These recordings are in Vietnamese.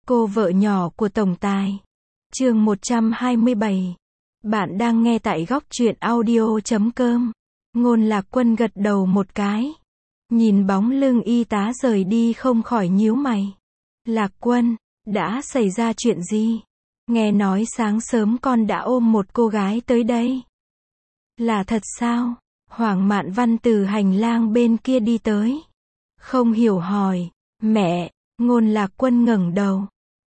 Cô vợ nhỏ của tổng tài. Chương 127. Bạn đang nghe tại góc truyện audio.com. Ngôn Lạc Quân gật đầu một cái. Nhìn bóng lưng y tá rời đi không khỏi nhíu mày. Lạc Quân, đã xảy ra chuyện gì? Nghe nói sáng sớm con đã ôm một cô gái tới đây. Là thật sao? Hoàng Mạn Văn từ hành lang bên kia đi tới. Không hiểu hỏi. Mẹ. Ngôn Lạc Quân ngẩng đầu.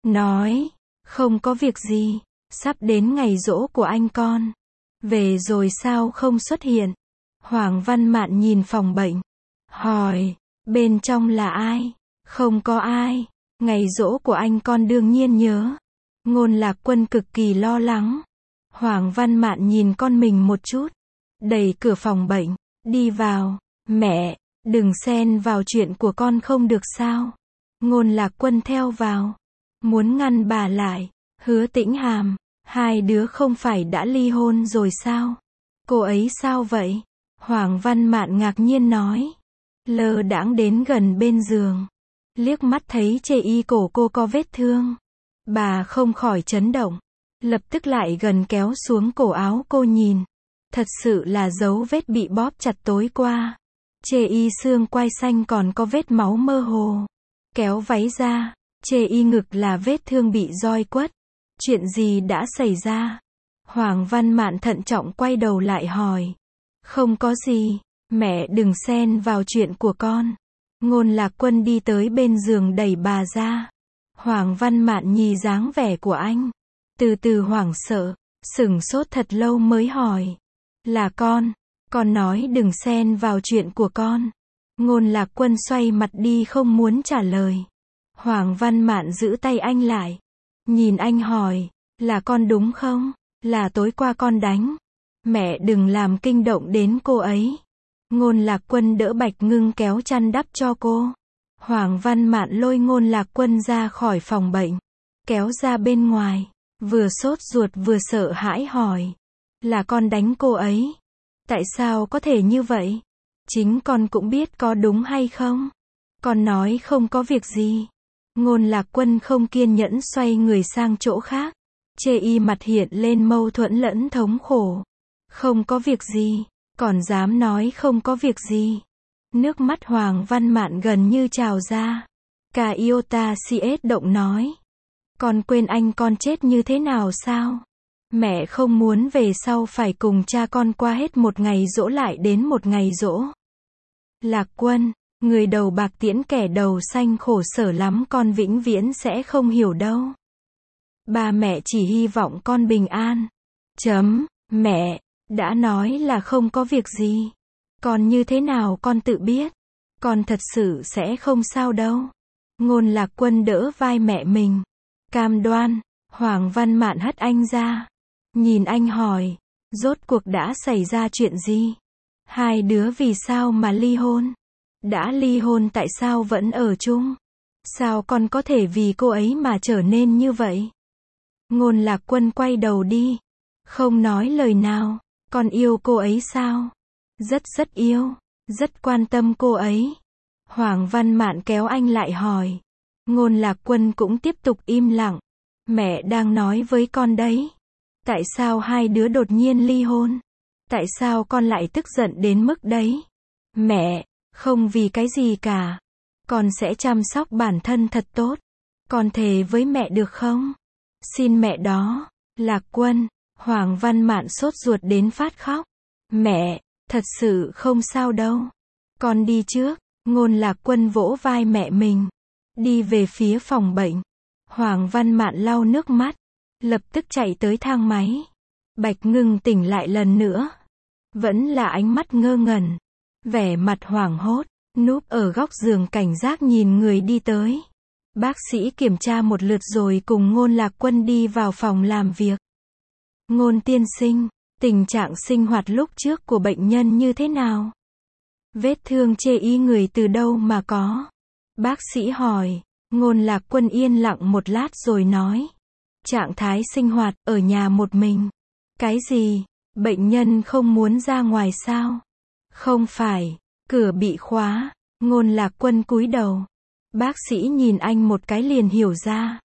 Nói. Không có việc gì. Sắp đến ngày giỗ của anh con. Về rồi sao không xuất hiện? Hoàng Văn Mạn nhìn phòng bệnh. Hỏi. Bên trong là ai? Không có ai. Ngày giỗ của anh con đương nhiên nhớ. Ngôn Lạc Quân cực kỳ lo lắng. Hoàng Văn Mạn nhìn con mình một chút. Đẩy cửa phòng bệnh. Đi vào. Mẹ. Đừng xen vào chuyện của con không được sao? Ngôn Lạc Quân theo vào. Muốn ngăn bà lại. Hứa Tĩnh Hàm. Hai đứa không phải đã ly hôn rồi sao? Cô ấy sao vậy? Hoàng Văn Mạn ngạc nhiên nói. Lơ đãng đến gần bên giường. Liếc mắt thấy chê y cổ cô có vết thương. Bà không khỏi chấn động. Lập tức lại gần kéo xuống cổ áo cô nhìn. Thật sự là dấu vết bị bóp chặt tối qua. Chê y xương quai xanh còn có vết máu mơ hồ. Kéo váy ra. Chê y ngực là vết thương bị roi quất. Chuyện gì đã xảy ra? Hoàng Văn Mạn thận trọng quay đầu lại hỏi. Không có gì. Mẹ đừng xen vào chuyện của con. Ngôn Lạc Quân đi tới bên giường đẩy bà ra. Hoàng Văn Mạn nhìn dáng vẻ của anh. Từ từ hoảng sợ. Sửng sốt thật lâu mới hỏi. Là con. Con nói đừng xen vào chuyện của con. Ngôn Lạc Quân xoay mặt đi không muốn trả lời. Hoàng Văn Mạn giữ tay anh lại. Nhìn anh hỏi. Là con đúng không? Là tối qua con đánh. Mẹ đừng làm kinh động đến cô ấy. Ngôn Lạc Quân đỡ Bạch Ngưng kéo chăn đắp cho cô. Hoàng Văn Mạn lôi Ngôn Lạc Quân ra khỏi phòng bệnh. Kéo ra bên ngoài. Vừa sốt ruột vừa sợ hãi hỏi. Là con đánh cô ấy. Tại sao có thể như vậy? Chính con cũng biết có đúng hay không? Con nói không có việc gì. Ngôn Lạc Quân không kiên nhẫn xoay người sang chỗ khác. Chê y mặt hiện lên mâu thuẫn lẫn thống khổ. Không có việc gì. Còn dám nói không có việc gì. Nước mắt Hoàng Văn Mạn gần như trào ra. Cả iota CS động nói. Con quên anh con chết như thế nào sao? Mẹ không muốn về sau phải cùng cha con qua hết một ngày giỗ lại đến một ngày giỗ. Lạc Quân, người đầu bạc tiễn kẻ đầu xanh khổ sở lắm con vĩnh viễn sẽ không hiểu đâu. Ba mẹ chỉ hy vọng con bình an. Mẹ, đã nói là không có việc gì. Còn như thế nào con tự biết. Con thật sự sẽ không sao đâu. Ngôn Lạc Quân đỡ vai mẹ mình. Cam đoan. Hoàng Văn Mạn hất anh ra. Nhìn anh hỏi. Rốt cuộc đã xảy ra chuyện gì? Hai đứa vì sao mà ly hôn? Đã ly hôn tại sao vẫn ở chung? Sao con có thể vì cô ấy mà trở nên như vậy? Ngôn Lạc Quân quay đầu đi. Không nói lời nào. Con yêu cô ấy sao? Rất yêu. Rất quan tâm cô ấy. Hoàng Văn Mạn kéo anh lại hỏi. Ngôn Lạc Quân cũng tiếp tục im lặng. Mẹ đang nói với con đấy. Tại sao hai đứa đột nhiên ly hôn? Tại sao con lại tức giận đến mức đấy? Mẹ, không vì cái gì cả. Con sẽ chăm sóc bản thân thật tốt. Con thề với mẹ được không? Xin mẹ đó. Lạc Quân. Hoàng Văn Mạn sốt ruột đến phát khóc. Mẹ, thật sự không sao đâu. Con đi trước. Ngôn Lạc Quân vỗ vai mẹ mình. Đi về phía phòng bệnh. Hoàng Văn Mạn lau nước mắt. Lập tức chạy tới thang máy. Bạch Ngưng tỉnh lại lần nữa. Vẫn là ánh mắt ngơ ngẩn. Vẻ mặt hoảng hốt. Núp ở góc giường cảnh giác nhìn người đi tới. Bác sĩ kiểm tra một lượt rồi cùng Ngôn Lạc Quân đi vào phòng làm việc. Ngôn tiên sinh, tình trạng sinh hoạt lúc trước của bệnh nhân như thế nào? Vết thương chê y người từ đâu mà có? Bác sĩ hỏi. Ngôn Lạc Quân yên lặng một lát rồi nói. Trạng thái sinh hoạt, ở nhà một mình. Cái gì? Bệnh nhân không muốn ra ngoài sao? Không phải, cửa bị khóa. Ngôn Lạc Quân cúi đầu. Bác sĩ nhìn anh một cái liền hiểu ra.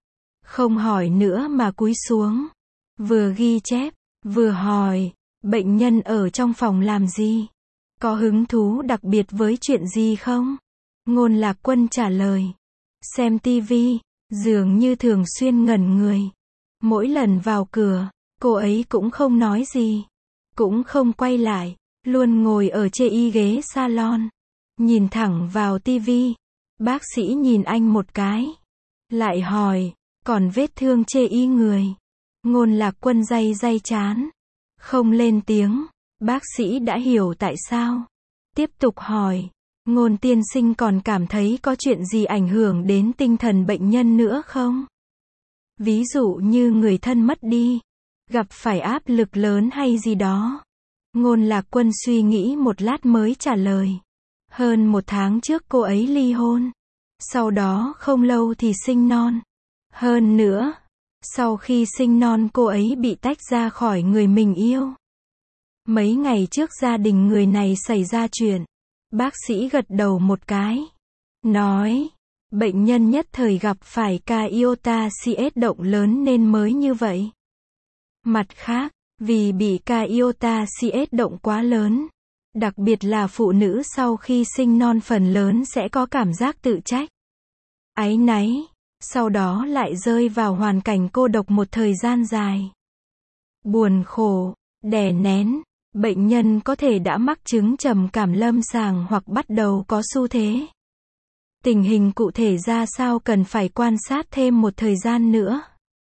Không hỏi nữa mà cúi xuống. Vừa ghi chép, vừa hỏi, bệnh nhân ở trong phòng làm gì? Có hứng thú đặc biệt với chuyện gì không? Ngôn Lạc Quân trả lời. Xem tivi, dường như thường xuyên ngẩn người. Mỗi lần vào cửa, cô ấy cũng không nói gì. Cũng không quay lại, luôn ngồi ở chê ghế salon. Nhìn thẳng vào tivi. Bác sĩ nhìn anh một cái. Lại hỏi, còn vết thương chê người. Ngôn Lạc Quân day day trán. Không lên tiếng. Bác sĩ đã hiểu tại sao. Tiếp tục hỏi, Ngôn tiên sinh còn cảm thấy có chuyện gì ảnh hưởng đến tinh thần bệnh nhân nữa không? Ví dụ như người thân mất đi, gặp phải áp lực lớn hay gì đó. Ngôn Lạc Quân suy nghĩ một lát mới trả lời. Hơn 1 tháng trước cô ấy ly hôn. Sau đó không lâu thì sinh non. Hơn nữa, sau khi sinh non cô ấy bị tách ra khỏi người mình yêu. Mấy ngày trước gia đình người này xảy ra chuyện. Bác sĩ gật đầu một cái. Nói, bệnh nhân nhất thời gặp phải ca iota CS động lớn nên mới như vậy. Mặt khác, vì bị ca iota CS động quá lớn, đặc biệt là phụ nữ sau khi sinh non phần lớn sẽ có cảm giác tự trách, áy náy, sau đó lại rơi vào hoàn cảnh cô độc một thời gian dài. Buồn khổ, đè nén. Bệnh nhân có thể đã mắc chứng trầm cảm lâm sàng hoặc bắt đầu có xu thế. Tình hình cụ thể ra sao cần phải quan sát thêm một thời gian nữa.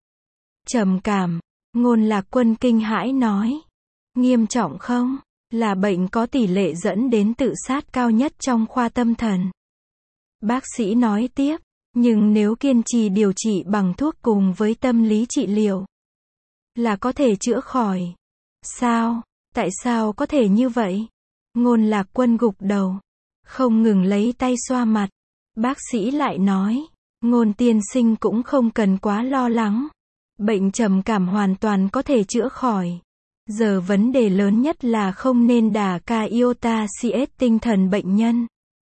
Trầm cảm, Ngôn Lạc Quân kinh hãi nói. Nghiêm trọng không? Là bệnh có tỷ lệ dẫn đến tự sát cao nhất trong khoa tâm thần. Bác sĩ nói tiếp, nhưng nếu kiên trì điều trị bằng thuốc cùng với tâm lý trị liệu, là có thể chữa khỏi. Sao? Tại sao có thể như vậy? Ngôn Lạc Quân gục đầu, không ngừng lấy tay xoa mặt. Bác sĩ lại nói, Ngôn tiên sinh cũng không cần quá lo lắng. Bệnh trầm cảm hoàn toàn có thể chữa khỏi. Giờ vấn đề lớn nhất là không nên đả ca iota CS tinh thần bệnh nhân.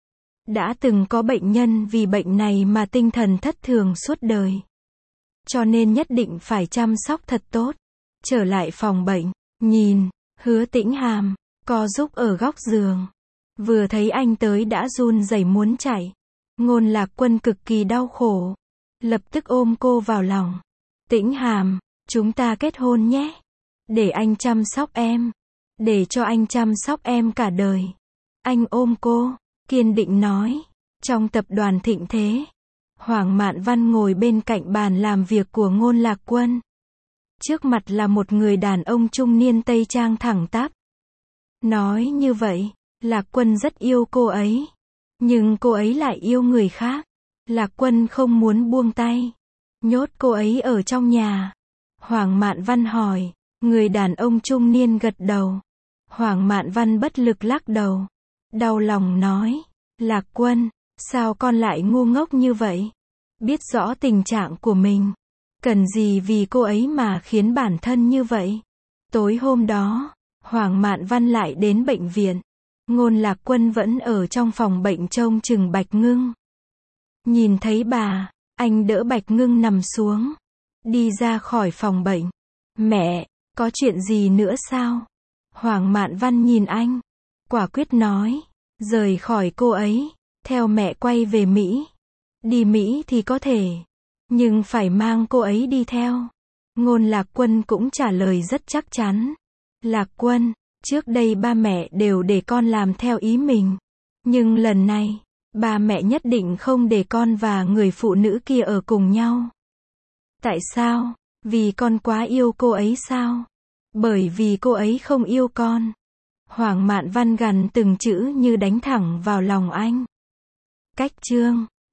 Đã từng có bệnh nhân vì bệnh này mà tinh thần thất thường suốt đời. Cho nên nhất định phải chăm sóc thật tốt. Trở lại phòng bệnh, nhìn, Hứa Tĩnh Hàm, co giúp ở góc giường. Vừa thấy anh tới đã run rẩy muốn chạy. Ngôn Lạc Quân cực kỳ đau khổ. Lập tức ôm cô vào lòng. Tĩnh Hàm, chúng ta kết hôn nhé. Để anh chăm sóc em. Để cho anh chăm sóc em cả đời. Anh ôm cô, kiên định nói. Trong tập đoàn Thịnh Thế, Hoàng Mạn Văn ngồi bên cạnh bàn làm việc của Ngôn Lạc Quân. Trước mặt là một người đàn ông trung niên tây trang thẳng tắp. Nói như vậy, Lạc Quân rất yêu cô ấy. Nhưng cô ấy lại yêu người khác. Lạc Quân không muốn buông tay. Nhốt cô ấy ở trong nhà. Hoàng Mạn Văn hỏi. Người đàn ông trung niên gật đầu. Hoàng Mạn Văn bất lực lắc đầu. Đau lòng nói. Lạc Quân, sao con lại ngu ngốc như vậy? Biết rõ tình trạng của mình. Cần gì vì cô ấy mà khiến bản thân như vậy? Tối hôm đó, Hoàng Mạn Văn lại đến bệnh viện. Ngôn Lạc Quân vẫn ở trong phòng bệnh trông chừng Bạch Ngưng. Nhìn thấy bà, anh đỡ Bạch Ngưng nằm xuống. Đi ra khỏi phòng bệnh. Mẹ, có chuyện gì nữa sao? Hoàng Mạn Văn nhìn anh. Quả quyết nói. Rời khỏi cô ấy. Theo mẹ quay về Mỹ. Đi Mỹ thì có thể. Nhưng phải mang cô ấy đi theo. Ngôn Lạc Quân cũng trả lời rất chắc chắn. Lạc Quân, trước đây ba mẹ đều để con làm theo ý mình. Nhưng lần này, ba mẹ nhất định không để con và người phụ nữ kia ở cùng nhau. Tại sao? Vì con quá yêu cô ấy sao? Bởi vì cô ấy không yêu con. Hoàng Mạn Văn gằn từng chữ như đánh thẳng vào lòng anh. Cách chương